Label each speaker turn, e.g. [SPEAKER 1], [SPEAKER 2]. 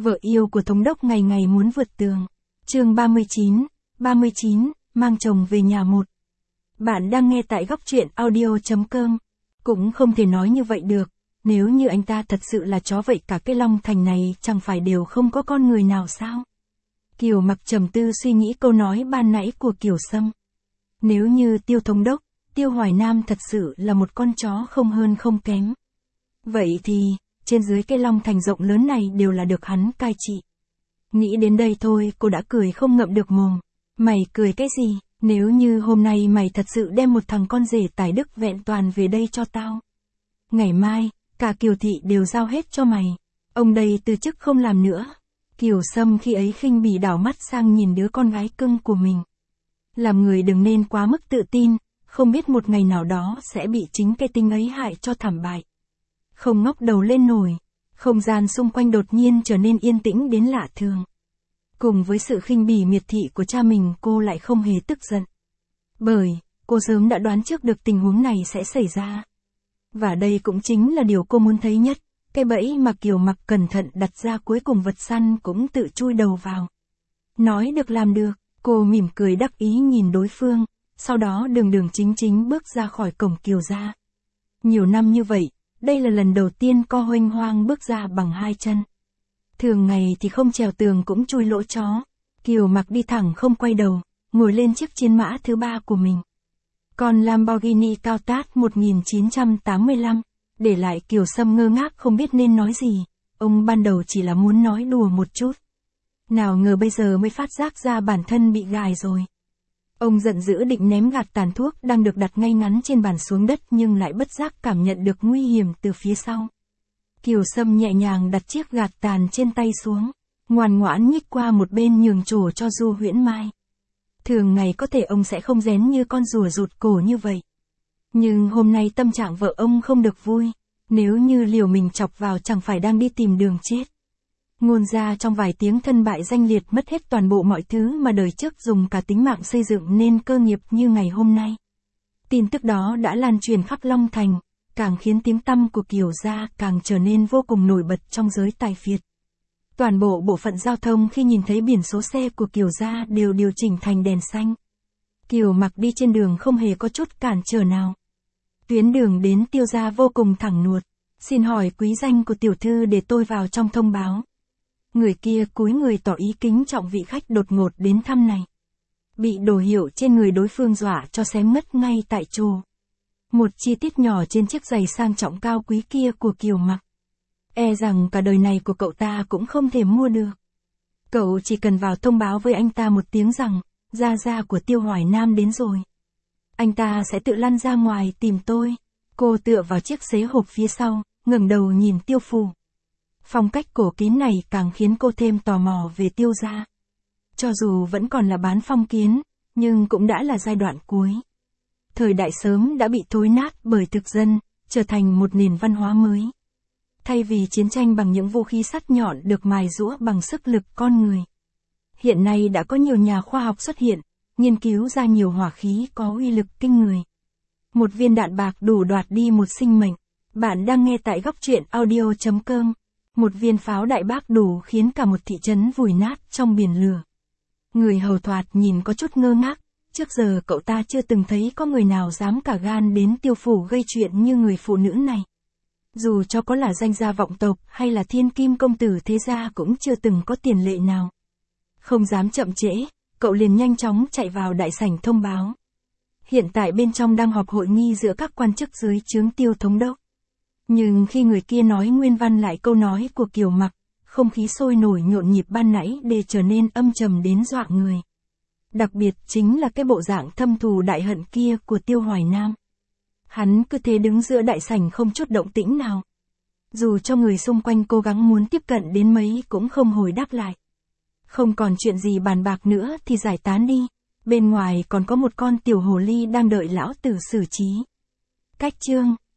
[SPEAKER 1] Vợ yêu của thống đốc ngày ngày muốn vượt tường. Chương 39, mang chồng về nhà một. Bạn đang nghe tại góc truyện audio.com. Cũng không thể nói như vậy được, nếu như anh ta thật sự là chó vậy cả cái Long Thành này chẳng phải đều không có con người nào sao? Kiều Mặc trầm tư suy nghĩ câu nói ban nãy của Kiều Sâm. Nếu như Tiêu thống đốc, Tiêu Hoài Nam thật sự là một con chó không hơn không kém. Vậy thì, trên dưới cái Long Thành rộng lớn này đều là được hắn cai trị. Nghĩ đến đây thôi cô đã cười không ngậm được mồm. Mày cười cái gì, nếu như hôm nay mày thật sự đem một thằng con rể tài đức vẹn toàn về đây cho tao. Ngày mai, cả Kiều thị đều giao hết cho mày. Ông đây từ chức không làm nữa. Kiều Sâm khi ấy khinh bỉ đảo mắt sang nhìn đứa con gái cưng của mình. Làm người đừng nên quá mức tự tin, không biết một ngày nào đó sẽ bị chính cái tính ấy hại cho thảm bại. Không ngóc đầu lên nổi, không gian xung quanh đột nhiên trở nên yên tĩnh đến lạ thường. Cùng với sự khinh bỉ miệt thị của cha mình cô lại không hề tức giận. Bởi, cô sớm đã đoán trước được tình huống này sẽ xảy ra. Và đây cũng chính là điều cô muốn thấy nhất, cái bẫy mà Kiều Mặc cẩn thận đặt ra cuối cùng vật săn cũng tự chui đầu vào. Nói được làm được, cô mỉm cười đắc ý nhìn đối phương, sau đó đường chính bước ra khỏi cổng Kiều gia. Nhiều năm như vậy, đây là lần đầu tiên cô huênh hoang bước ra bằng hai chân. Thường ngày thì không trèo tường cũng chui lỗ chó. Kiều Mặc đi thẳng không quay đầu, ngồi lên chiếc chiến mã thứ ba của mình. Con Lamborghini cao tát 1985, để lại Kiều Sâm ngơ ngác không biết nên nói gì. Ông ban đầu chỉ là muốn nói đùa một chút. Nào ngờ bây giờ mới phát giác ra bản thân bị gài rồi. Ông giận dữ định ném gạt tàn thuốc đang được đặt ngay ngắn trên bàn xuống đất nhưng lại bất giác cảm nhận được nguy hiểm từ phía sau. Kiều Sâm nhẹ nhàng đặt chiếc gạt tàn trên tay xuống, ngoan ngoãn nhích qua một bên nhường chỗ cho Du Huyễn Mai. Thường ngày có thể ông sẽ không rén như con rùa rụt cổ như vậy. Nhưng hôm nay tâm trạng vợ ông không được vui, nếu như liều mình chọc vào chẳng phải đang đi tìm đường chết. Ngôn ra trong vài tiếng thân bại danh liệt mất hết toàn bộ mọi thứ mà đời trước dùng cả tính mạng xây dựng nên cơ nghiệp như ngày hôm nay. Tin tức đó đã lan truyền khắp Long Thành, càng khiến tiếng tăm của Kiều gia càng trở nên vô cùng nổi bật trong giới tài phiệt. Toàn bộ bộ phận giao thông khi nhìn thấy biển số xe của Kiều gia đều điều chỉnh thành đèn xanh. Kiều Mặc đi trên đường không hề có chút cản trở nào. Tuyến đường đến Tiêu gia vô cùng thẳng nuột. Xin hỏi quý danh của tiểu thư để tôi vào trong thông báo. Người kia cúi người tỏ ý kính trọng vị khách đột ngột đến thăm này. Bị đồ hiệu trên người đối phương dọa cho xém ngất ngay tại chỗ. Một chi tiết nhỏ trên chiếc giày sang trọng cao quý kia của Kiều Mặc. E rằng cả đời này của cậu ta cũng không thể mua được. Cậu chỉ cần vào thông báo với anh ta một tiếng rằng, gia của Tiêu Hoài Nam đến rồi. Anh ta sẽ tự lăn ra ngoài tìm tôi. Cô tựa vào chiếc xế hộp phía sau, ngẩng đầu nhìn Tiêu Phủ. Phong cách cổ kính này càng khiến cô thêm tò mò về Tiêu gia. Cho dù vẫn còn là bán phong kiến, nhưng cũng đã là giai đoạn cuối. Thời đại sớm đã bị thối nát bởi thực dân, trở thành một nền văn hóa mới. Thay vì chiến tranh bằng những vũ khí sắt nhọn được mài giũa bằng sức lực con người. Hiện nay đã có nhiều nhà khoa học xuất hiện, nghiên cứu ra nhiều hỏa khí có uy lực kinh người. Một viên đạn bạc đủ đoạt đi một sinh mệnh. Bạn đang nghe tại góc truyện audio.com. Một viên pháo đại bác đủ khiến cả một thị trấn vùi nát trong biển lửa. Người hầu thoạt nhìn có chút ngơ ngác, trước giờ cậu ta chưa từng thấy có người nào dám cả gan đến Tiêu phủ gây chuyện như người phụ nữ này. Dù cho có là danh gia vọng tộc hay là thiên kim công tử thế gia cũng chưa từng có tiền lệ nào. Không dám chậm trễ, cậu liền nhanh chóng chạy vào đại sảnh thông báo. Hiện tại bên trong đang họp hội nghi giữa các quan chức dưới trướng Tiêu thống đốc. Nhưng khi người kia nói nguyên văn lại câu nói của Kiều Mặc, không khí sôi nổi nhộn nhịp ban nãy để trở nên âm trầm đến dọa người. Đặc biệt chính là cái bộ dạng thâm thù đại hận kia của Tiêu Hoài Nam. Hắn cứ thế đứng giữa đại sảnh không chút động tĩnh nào. Dù cho người xung quanh cố gắng muốn tiếp cận đến mấy cũng không hồi đáp lại. Không còn chuyện gì bàn bạc nữa thì giải tán đi. Bên ngoài còn có một con tiểu hồ ly đang đợi lão tử xử trí. Cách chương